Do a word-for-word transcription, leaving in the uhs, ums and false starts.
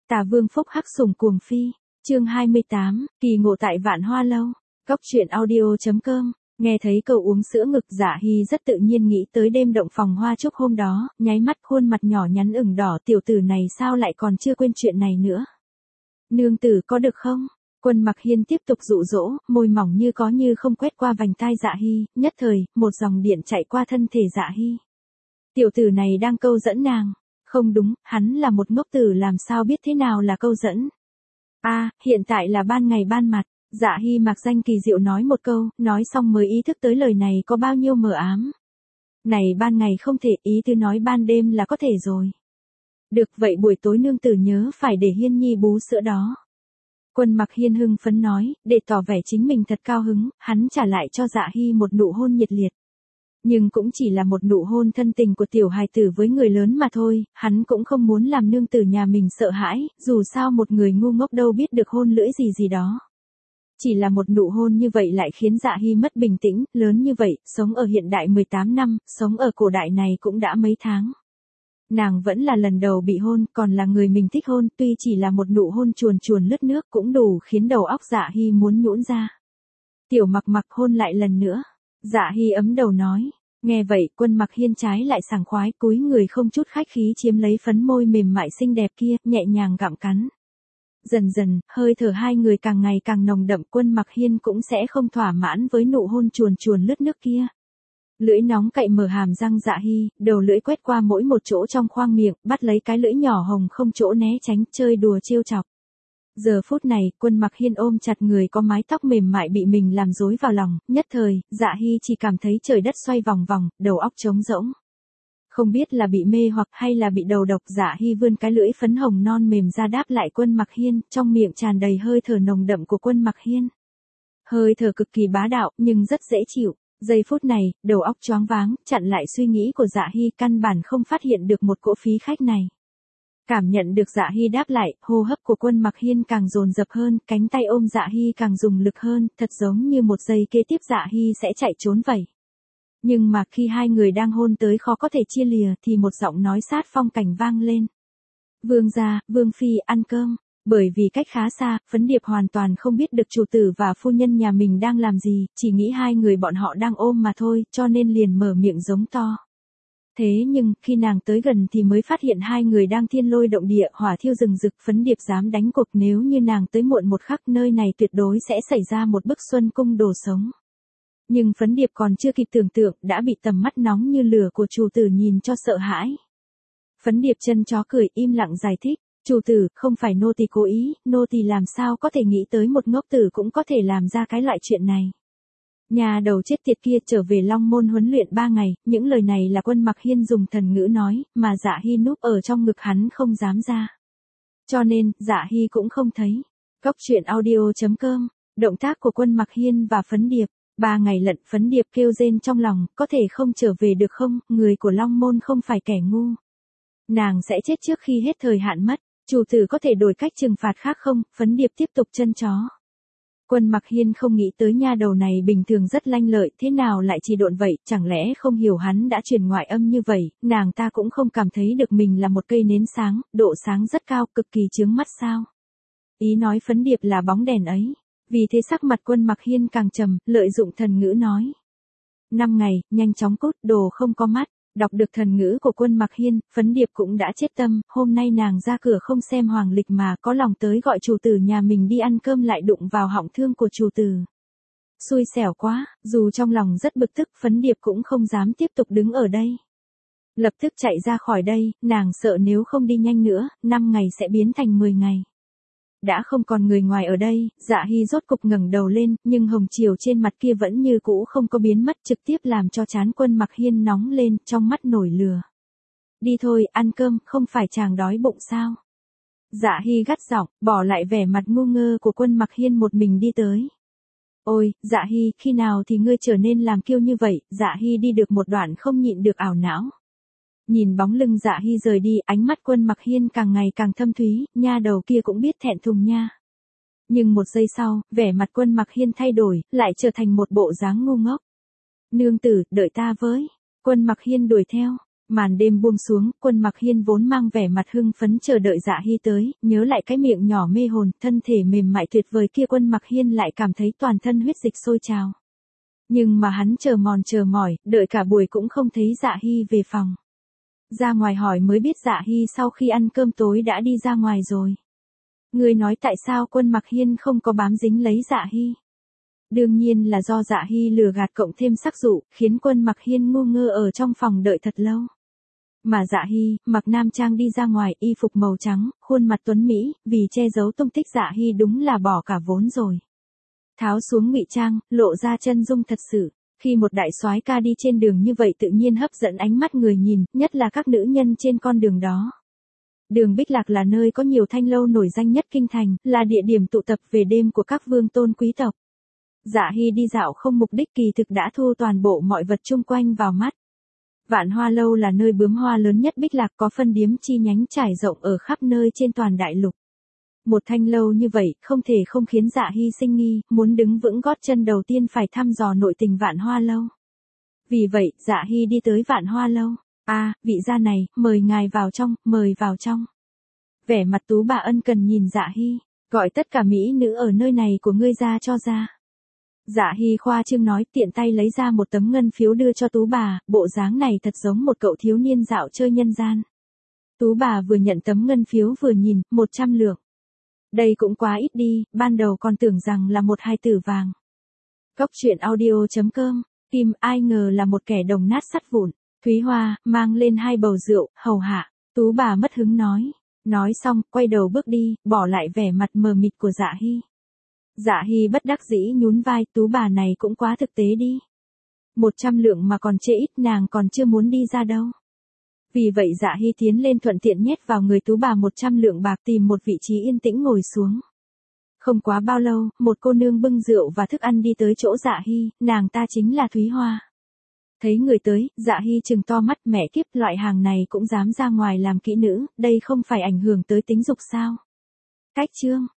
Tà Vương phúc hắc sủng cuồng phi, chương hai mươi tám, kỳ ngộ tại Vạn Hoa Lâu, Cốc truyện audio chấm com. Nghe thấy câu uống sữa ngực, Dạ Hy rất tự nhiên nghĩ tới đêm động phòng hoa chúc hôm đó, nháy mắt khuôn mặt nhỏ nhắn ửng đỏ, tiểu tử này sao lại còn chưa quên chuyện này nữa. Nương tử có được không? Quân Mặc Hiên tiếp tục dụ dỗ, môi mỏng như có như không quét qua vành tai Dạ Hy, nhất thời, một dòng điện chạy qua thân thể Dạ Hy. Tiểu tử này đang câu dẫn nàng. Không đúng, hắn là một ngốc tử làm sao biết thế nào là câu dẫn. A, à, hiện tại là ban ngày ban mặt, Dạ Hy mặc danh kỳ diệu nói một câu, nói xong mới ý thức tới lời này có bao nhiêu mờ ám. Này ban ngày không thể, ý tứ nói ban đêm là có thể rồi. Được, vậy buổi tối nương tử nhớ phải để Hiên Nhi bú sữa đó. Quân Mặc Hiên hưng phấn nói, để tỏ vẻ chính mình thật cao hứng, hắn trả lại cho Dạ Hy một nụ hôn nhiệt liệt. Nhưng cũng chỉ là một nụ hôn thân tình của tiểu hài tử với người lớn mà thôi, hắn cũng không muốn làm nương tử nhà mình sợ hãi, dù sao một người ngu ngốc đâu biết được hôn lưỡi gì gì đó. Chỉ là một nụ hôn như vậy lại khiến Dạ Hy mất bình tĩnh, lớn như vậy, sống ở hiện đại mười tám năm, sống ở cổ đại này cũng đã mấy tháng. Nàng vẫn là lần đầu bị hôn, còn là người mình thích hôn, tuy chỉ là một nụ hôn chuồn chuồn lướt nước cũng đủ khiến đầu óc Dạ Hy muốn nhũn ra. Tiểu Mặc Mặc hôn lại lần nữa. Dạ Hy ấm đầu nói. Nghe vậy, Quân Mặc Hiên trái lại sảng khoái, cúi người không chút khách khí chiếm lấy phấn môi mềm mại xinh đẹp kia, nhẹ nhàng gặm cắn. Dần dần, hơi thở hai người càng ngày càng nồng đậm, Quân Mặc Hiên cũng sẽ không thỏa mãn với nụ hôn chuồn chuồn lướt nước kia. Lưỡi nóng cậy mở hàm răng Dạ Hy, đầu lưỡi quét qua mỗi một chỗ trong khoang miệng, bắt lấy cái lưỡi nhỏ hồng không chỗ né tránh, chơi đùa trêu chọc. Giờ phút này, Quân Mặc Hiên ôm chặt người có mái tóc mềm mại bị mình làm rối vào lòng, nhất thời, Dạ Hy chỉ cảm thấy trời đất xoay vòng vòng, đầu óc trống rỗng. Không biết là bị mê hoặc hay là bị đầu độc, Dạ Hy vươn cái lưỡi phấn hồng non mềm ra đáp lại Quân Mặc Hiên, trong miệng tràn đầy hơi thở nồng đậm của Quân Mặc Hiên. Hơi thở cực kỳ bá đạo, nhưng rất dễ chịu. Giây phút này, đầu óc choáng váng, chặn lại suy nghĩ của Dạ Hy, căn bản không phát hiện được một cỗ phí khách này. Cảm nhận được Dạ Hy đáp lại, hô hấp của Quân Mặc Hiên càng dồn dập hơn, cánh tay ôm Dạ Hy càng dùng lực hơn, thật giống như một giây kế tiếp Dạ Hy sẽ chạy trốn vậy. Nhưng mà khi hai người đang hôn tới khó có thể chia lìa thì một giọng nói sát phong cảnh vang lên. Vương gia, Vương phi, ăn cơm. Bởi vì cách khá xa, Phấn Điệp hoàn toàn không biết được chủ tử và phu nhân nhà mình đang làm gì, chỉ nghĩ hai người bọn họ đang ôm mà thôi, cho nên liền mở miệng giống to. Thế nhưng, khi nàng tới gần thì mới phát hiện hai người đang thiên lôi động địa, hỏa thiêu rừng rực. Phấn Điệp dám đánh cuộc nếu như nàng tới muộn một khắc, nơi này tuyệt đối sẽ xảy ra một bức xuân cung đồ sống. Nhưng Phấn Điệp còn chưa kịp tưởng tượng, đã bị tầm mắt nóng như lửa của chủ tử nhìn cho sợ hãi. Phấn Điệp chân chó cười, im lặng giải thích. Chủ tử, không phải nô tỳ cố ý, nô tỳ làm sao có thể nghĩ tới một ngốc tử cũng có thể làm ra cái loại chuyện này. Nhà đầu chết tiệt kia trở về Long Môn huấn luyện ba ngày, những lời này là Quân Mặc Hiên dùng thần ngữ nói, mà Dạ Hy núp ở trong ngực hắn không dám ra. Cho nên, Dạ Hy cũng không thấy. Cốc truyện audio chấm com, động tác của Quân Mặc Hiên và Phấn Điệp. Ba ngày lận, Phấn Điệp kêu rên trong lòng, có thể không trở về được không, người của Long Môn không phải kẻ ngu. Nàng sẽ chết trước khi hết thời hạn mất. Chủ tử có thể đổi cách trừng phạt khác không? Phấn Điệp tiếp tục chân chó. Quân Mặc Hiên không nghĩ tới nha đầu này bình thường rất lanh lợi, thế nào lại chỉ độn vậy, chẳng lẽ không hiểu hắn đã truyền ngoại âm như vậy, nàng ta cũng không cảm thấy được mình là một cây nến sáng, độ sáng rất cao, cực kỳ chướng mắt sao? Ý nói Phấn Điệp là bóng đèn ấy. Vì thế sắc mặt Quân Mặc Hiên càng trầm, lợi dụng thần ngữ nói. Năm ngày, nhanh chóng cút, đồ không có mắt. Đọc được thần ngữ của Quân Mặc Hiên, Phấn Điệp cũng đã chết tâm, hôm nay nàng ra cửa không xem hoàng lịch mà có lòng tới gọi chủ tử nhà mình đi ăn cơm lại đụng vào họng thương của chủ tử. Xui xẻo quá, dù trong lòng rất bực tức, Phấn Điệp cũng không dám tiếp tục đứng ở đây. Lập tức chạy ra khỏi đây, nàng sợ nếu không đi nhanh nữa, năm ngày sẽ biến thành mười ngày. Đã không còn người ngoài ở đây, Dạ Hy rốt cục ngẩng đầu lên, nhưng hồng chiều trên mặt kia vẫn như cũ không có biến mất, trực tiếp làm cho trán Quân Mặc Hiên nóng lên, trong mắt nổi lửa. Đi thôi, ăn cơm, không phải chàng đói bụng sao? Dạ Hy gắt giọng, bỏ lại vẻ mặt ngu ngơ của Quân Mặc Hiên một mình đi tới. Ôi, Dạ Hy, khi nào thì ngươi trở nên làm kiêu như vậy? Dạ Hy đi được một đoạn không nhịn được ảo não. Nhìn bóng lưng Dạ Hy rời đi, ánh mắt Quân Mặc Hiên càng ngày càng thâm thúy, nha đầu kia cũng biết thẹn thùng nha. Nhưng một giây sau, vẻ mặt Quân Mặc Hiên thay đổi, lại trở thành một bộ dáng ngu ngốc. Nương tử, đợi ta với. Quân Mặc Hiên đuổi theo. Màn đêm buông xuống, Quân Mặc Hiên vốn mang vẻ mặt hưng phấn chờ đợi Dạ Hy tới, nhớ lại cái miệng nhỏ mê hồn, thân thể mềm mại tuyệt vời kia, Quân Mặc Hiên lại cảm thấy toàn thân huyết dịch sôi trào. Nhưng mà hắn chờ mòn chờ mỏi, đợi cả buổi cũng không thấy Dạ Hy về phòng. Ra ngoài hỏi mới biết Dạ Hy sau khi ăn cơm tối đã đi ra ngoài rồi. Người nói tại sao Quân Mặc Hiên không có bám dính lấy Dạ Hy? Đương nhiên là do Dạ Hy lừa gạt cộng thêm sắc dụ, khiến Quân Mặc Hiên ngu ngơ ở trong phòng đợi thật lâu. Mà Dạ Hy, mặc nam trang đi ra ngoài, y phục màu trắng, khuôn mặt tuấn mỹ, vì che giấu tung tích Dạ Hy đúng là bỏ cả vốn rồi. Tháo xuống ngụy trang, lộ ra chân dung thật sự. Khi một đại soái ca đi trên đường như vậy tự nhiên hấp dẫn ánh mắt người nhìn, nhất là các nữ nhân trên con đường đó. Đường Bích Lạc là nơi có nhiều thanh lâu nổi danh nhất kinh thành, là địa điểm tụ tập về đêm của các vương tôn quý tộc. Dạ Hy đi dạo không mục đích kỳ thực đã thu toàn bộ mọi vật chung quanh vào mắt. Vạn Hoa Lâu là nơi bướm hoa lớn nhất Bích Lạc, có phân điếm chi nhánh trải rộng ở khắp nơi trên toàn đại lục. Một thanh lâu như vậy không thể không khiến Dạ Hy sinh nghi, muốn đứng vững gót chân đầu tiên phải thăm dò nội tình Vạn Hoa Lâu. Vì vậy, Dạ Hy đi tới Vạn Hoa Lâu. À, vị gia này, mời ngài vào trong, mời vào trong. Vẻ mặt Tú bà ân cần nhìn Dạ Hy, gọi tất cả mỹ nữ ở nơi này của ngươi ra cho ra. Dạ Hy khoa trương nói, tiện tay lấy ra một tấm ngân phiếu đưa cho Tú bà, bộ dáng này thật giống một cậu thiếu niên dạo chơi nhân gian. Tú bà vừa nhận tấm ngân phiếu vừa nhìn, một trăm lượng. Đây cũng quá ít đi, ban đầu còn tưởng rằng là một hai tử vàng. Cốc truyện audio chấm com, tìm ai ngờ là một kẻ đồng nát sắt vụn. Thúy Hoa, mang lên hai bầu rượu, hầu hạ. Tú bà mất hứng nói. Nói xong, quay đầu bước đi, bỏ lại vẻ mặt mờ mịt của Dạ Hy. Dạ Hy bất đắc dĩ nhún vai, Tú bà này cũng quá thực tế đi. Một trăm lượng mà còn chê ít, nàng còn chưa muốn đi ra đâu. Vì vậy Dạ Hy tiến lên thuận tiện nhét vào người Tú bà một trăm lượng bạc, tìm một vị trí yên tĩnh ngồi xuống. Không quá bao lâu, một cô nương bưng rượu và thức ăn đi tới chỗ Dạ Hy, nàng ta chính là Thúy Hoa. Thấy người tới, Dạ Hy trừng to mắt, mẹ kiếp, loại hàng này cũng dám ra ngoài làm kỹ nữ, đây không phải ảnh hưởng tới tính dục sao? Cách chương